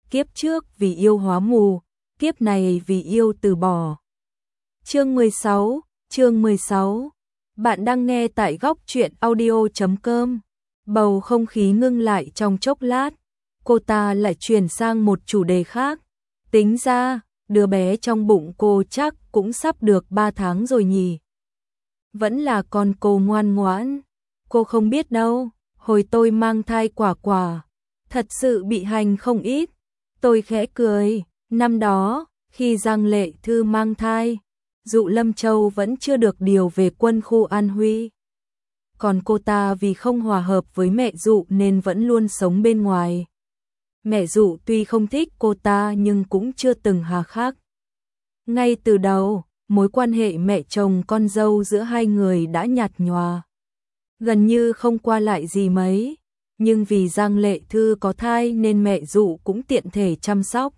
kiếp trước vì yêu hóa mù, kiếp này vì yêu từ bỏ. Chương 16. Bạn đang nghe tại góc truyện audio.com. Bầu không khí ngưng lại trong chốc lát, cô ta lại chuyển sang một chủ đề khác. Tính ra, đứa bé trong bụng cô chắc cũng sắp được 3 tháng rồi nhỉ. Vẫn là con cô ngoan ngoãn. Cô không biết đâu, hồi tôi mang thai Quả Quả, thật sự bị hành không ít. Tôi khẽ cười, năm đó, khi Giang Lệ Thư mang thai, Dụ Lâm Châu vẫn chưa được điều về quân khu An Huy. Còn cô ta vì không hòa hợp với mẹ Dụ nên vẫn luôn sống bên ngoài. Mẹ Dụ tuy không thích cô ta nhưng cũng chưa từng hà khắc. Ngay từ đầu, mối quan hệ mẹ chồng con dâu giữa hai người đã nhạt nhòa, gần như không qua lại gì mấy. Nhưng vì Giang Lệ Thư có thai nên mẹ Dụ cũng tiện thể chăm sóc.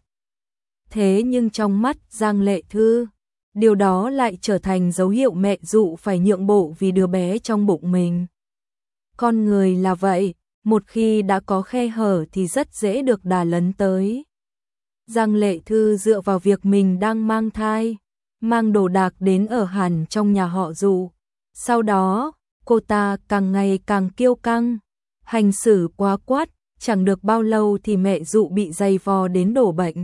Thế nhưng trong mắt Giang Lệ Thư, điều đó lại trở thành dấu hiệu mẹ Dụ phải nhượng bộ vì đứa bé trong bụng mình. Con người là vậy, một khi đã có khe hở thì rất dễ được đà lấn tới. Giang Lệ Thư dựa vào việc mình đang mang thai, mang đồ đạc đến ở hẳn trong nhà họ Dụ. Sau đó, cô ta càng ngày càng kiêu căng, hành xử quá quát, chẳng được bao lâu thì mẹ Dụ bị dày vò đến đổ bệnh.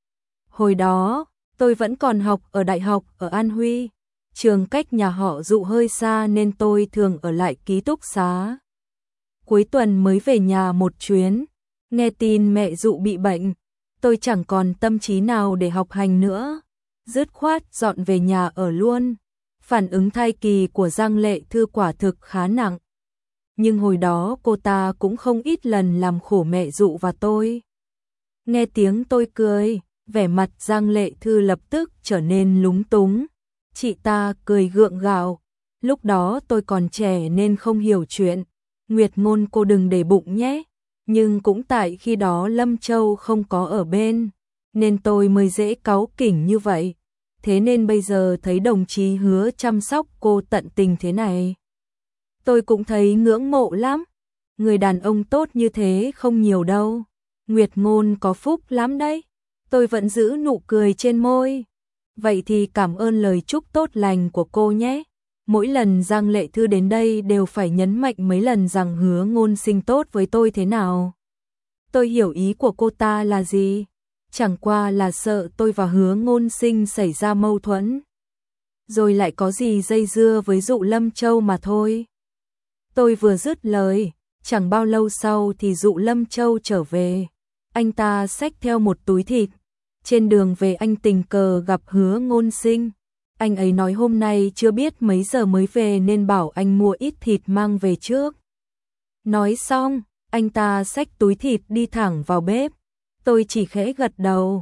Hồi đó, tôi vẫn còn học ở đại học ở An Huy, trường cách nhà họ Dụ hơi xa nên tôi thường ở lại ký túc xá. Cuối tuần mới về nhà một chuyến, nghe tin mẹ Dụ bị bệnh, tôi chẳng còn tâm trí nào để học hành nữa, dứt khoát dọn về nhà ở luôn. Phản ứng thai kỳ của Giang Lệ Thư quả thực khá nặng, nhưng hồi đó cô ta cũng không ít lần làm khổ mẹ Dụ và tôi. Nghe tiếng tôi cười, vẻ mặt Giang Lệ Thư lập tức trở nên lúng túng. Chị ta cười gượng gạo, lúc đó tôi còn trẻ nên không hiểu chuyện. Nguyệt Ngôn cô đừng để bụng nhé. Nhưng cũng tại khi đó Lâm Châu không có ở bên, nên tôi mới dễ cáu kỉnh như vậy. Thế nên bây giờ thấy đồng chí Hứa chăm sóc cô tận tình thế này, tôi cũng thấy ngưỡng mộ lắm. Người đàn ông tốt như thế không nhiều đâu. Nguyệt Ngôn có phúc lắm đấy. Tôi vẫn giữ nụ cười trên môi. Vậy thì cảm ơn lời chúc tốt lành của cô nhé. Mỗi lần Giang Lệ Thư đến đây đều phải nhấn mạnh mấy lần rằng Hứa Ngôn sinh tốt với tôi thế nào. Tôi hiểu ý của cô ta là gì. Chẳng qua là sợ tôi và Hứa Ngôn sinh xảy ra mâu thuẫn, rồi lại có gì dây dưa với Dụ Lâm Châu mà thôi. Tôi vừa dứt lời, chẳng bao lâu sau thì Dụ Lâm Châu trở về. Anh ta xách theo một túi thịt. Trên đường về anh tình cờ gặp Hứa Ngôn sinh. Anh ấy nói hôm nay chưa biết mấy giờ mới về nên bảo anh mua ít thịt mang về trước. Nói xong, anh ta xách túi thịt đi thẳng vào bếp. Tôi chỉ khẽ gật đầu.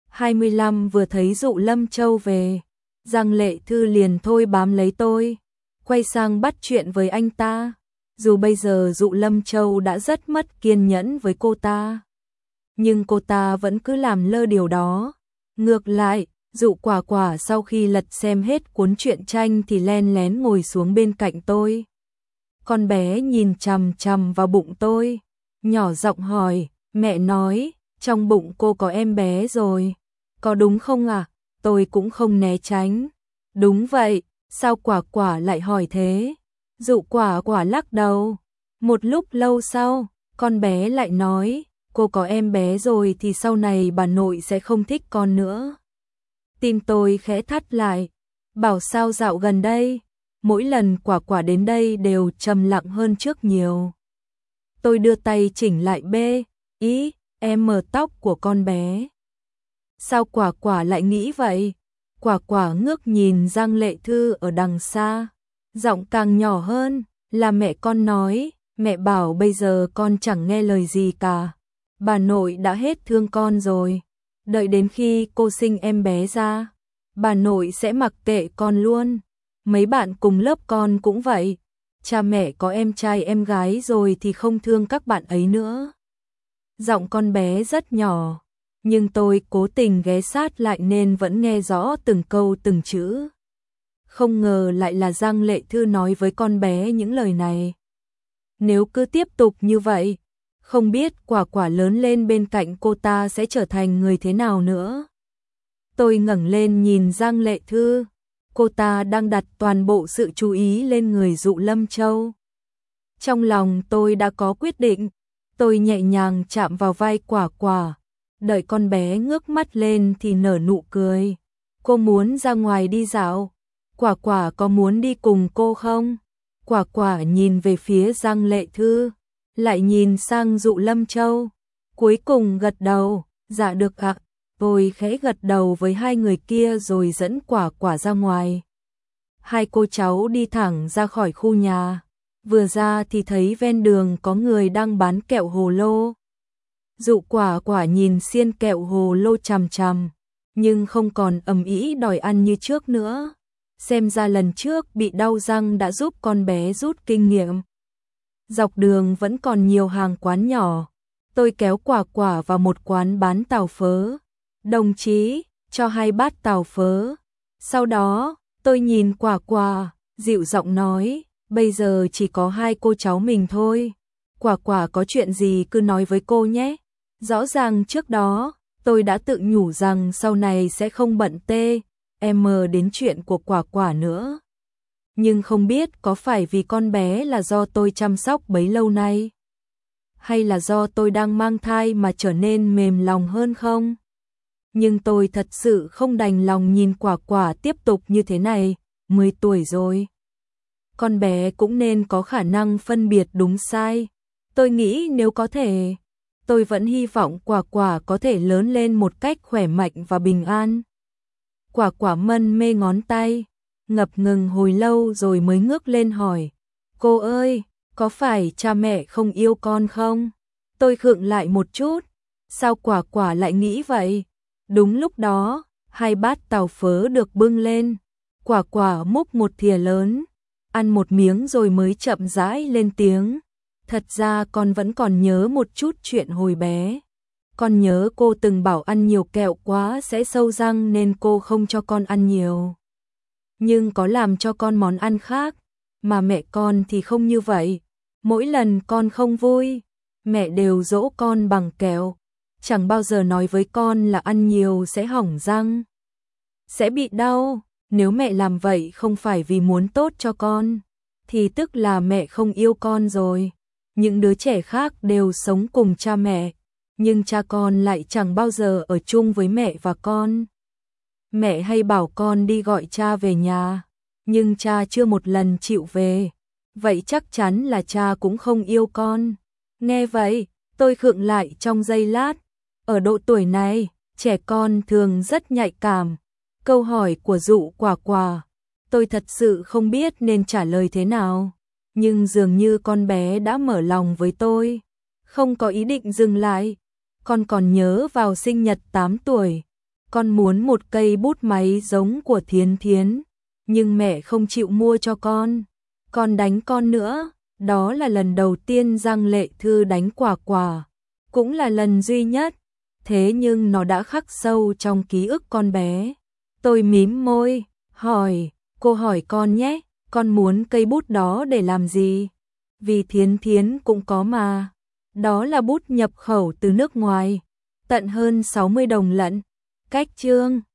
25 vừa thấy Dụ Lâm Châu về, Giang Lệ Thư liền thôi bám lấy tôi, quay sang bắt chuyện với anh ta. Dù bây giờ Dụ Lâm Châu đã rất mất kiên nhẫn với cô ta, nhưng cô ta vẫn cứ làm lơ điều đó. Ngược lại, Dụ Quả Quả sau khi lật xem hết cuốn truyện tranh thì len lén ngồi xuống bên cạnh tôi. Con bé nhìn chằm chằm vào bụng tôi, nhỏ giọng hỏi, mẹ nói, trong bụng cô có em bé rồi, có đúng không ạ? Tôi cũng không né tránh. Đúng vậy, sao Quả Quả lại hỏi thế? Dụ Quả Quả lắc đầu. Một lúc lâu sau, con bé lại nói, cô có em bé rồi thì sau này bà nội sẽ không thích con nữa. Tim tôi khẽ thắt lại, bảo sao dạo gần đây, mỗi lần Quả Quả đến đây đều trầm lặng hơn trước nhiều. Tôi đưa tay chỉnh lại em mờ tóc của con bé. Sao Quả Quả lại nghĩ vậy? Quả Quả ngước nhìn Giang Lệ Thư ở đằng xa, giọng càng nhỏ hơn, là mẹ con nói, mẹ bảo bây giờ con chẳng nghe lời gì cả. Bà nội đã hết thương con rồi, đợi đến khi cô sinh em bé ra, bà nội sẽ mặc kệ con luôn. Mấy bạn cùng lớp con cũng vậy, cha mẹ có em trai em gái rồi thì không thương các bạn ấy nữa. Giọng con bé rất nhỏ, nhưng tôi cố tình ghé sát lại nên vẫn nghe rõ từng câu từng chữ. Không ngờ lại là Giang Lệ Thư nói với con bé những lời này. Nếu cứ tiếp tục như vậy, Không biết Quả Quả lớn lên bên cạnh cô ta sẽ trở thành người thế nào nữa. Tôi ngẩng lên nhìn Giang Lệ Thư, cô ta đang đặt toàn bộ sự chú ý lên người Dụ Lâm Châu. Trong lòng tôi đã có quyết định, tôi nhẹ nhàng chạm vào vai Quả Quả, đợi con bé ngước mắt lên thì nở nụ cười. Cô muốn ra ngoài đi dạo, Quả Quả có muốn đi cùng cô không? Quả Quả nhìn về phía Giang Lệ Thư, lại nhìn sang Dụ Lâm Châu, cuối cùng gật đầu, dạ được ạ. Tôi khẽ gật đầu với hai người kia rồi dẫn Quả Quả ra ngoài. Hai cô cháu đi thẳng ra khỏi khu nhà, vừa ra thì thấy ven đường có người đang bán kẹo hồ lô. Dụ Quả Quả nhìn xiên kẹo hồ lô chằm chằm, nhưng không còn ầm ĩ đòi ăn như trước nữa. Xem ra lần trước bị đau răng đã giúp con bé rút kinh nghiệm. Dọc đường vẫn còn nhiều hàng quán nhỏ. Tôi kéo Quả Quả vào một quán bán tàu phớ. Đồng chí, cho 2 bát tàu phớ. Sau đó, tôi nhìn Quả Quả, dịu giọng nói, bây giờ chỉ có 2 cô cháu mình thôi. Quả Quả có chuyện gì cứ nói với cô nhé. Rõ ràng trước đó, tôi đã tự nhủ rằng sau này sẽ không bận đến chuyện của Quả Quả nữa. Nhưng không biết có phải vì con bé là do tôi chăm sóc bấy lâu nay, hay là do tôi đang mang thai mà trở nên mềm lòng hơn không? Nhưng tôi thật sự không đành lòng nhìn Quả Quả tiếp tục như thế này, 10 tuổi rồi. Con bé cũng nên có khả năng phân biệt đúng sai. Tôi nghĩ nếu có thể, tôi vẫn hy vọng Quả Quả có thể lớn lên một cách khỏe mạnh và bình an. Quả Quả mân mê ngón tay, ngập ngừng hồi lâu rồi mới ngước lên hỏi, cô ơi, có phải cha mẹ không yêu con không? Tôi khựng lại một chút, sao Quả Quả lại nghĩ vậy? Đúng lúc đó, 2 bát tàu phớ được bưng lên, Quả Quả múc một thìa lớn, ăn một miếng rồi mới chậm rãi lên tiếng. Thật ra con vẫn còn nhớ một chút chuyện hồi bé. Con nhớ cô từng bảo ăn nhiều kẹo quá sẽ sâu răng nên cô không cho con ăn nhiều. Nhưng có làm cho con món ăn khác, mà mẹ con thì không như vậy. Mỗi lần con không vui, mẹ đều dỗ con bằng kẹo. Chẳng bao giờ nói với con là ăn nhiều sẽ hỏng răng, sẽ bị đau. Nếu mẹ làm vậy không phải vì muốn tốt cho con, thì tức là mẹ không yêu con rồi. Những đứa trẻ khác đều sống cùng cha mẹ, nhưng cha con lại chẳng bao giờ ở chung với mẹ và con. Mẹ hay bảo con đi gọi cha về nhà, nhưng cha chưa một lần chịu về. Vậy chắc chắn là cha cũng không yêu con. Nghe vậy, tôi khựng lại trong giây lát. Ở độ tuổi này, trẻ con thường rất nhạy cảm. Câu hỏi của Dụ Quả Quả, tôi thật sự không biết nên trả lời thế nào. Nhưng dường như con bé đã mở lòng với tôi, không có ý định dừng lại. Con còn nhớ vào sinh nhật 8 tuổi, con muốn một cây bút máy giống của Thiến Thiến, nhưng mẹ không chịu mua cho con. Con đánh con nữa, đó là lần đầu tiên Giang Lệ Thư đánh Quả Quả, cũng là lần duy nhất, thế nhưng nó đã khắc sâu trong ký ức con bé. Tôi mím môi, hỏi, cô hỏi con nhé, con muốn cây bút đó để làm gì? Vì Thiến Thiến cũng có mà. Đó là bút nhập khẩu từ nước ngoài, tận hơn 60 đồng lận. Cách chương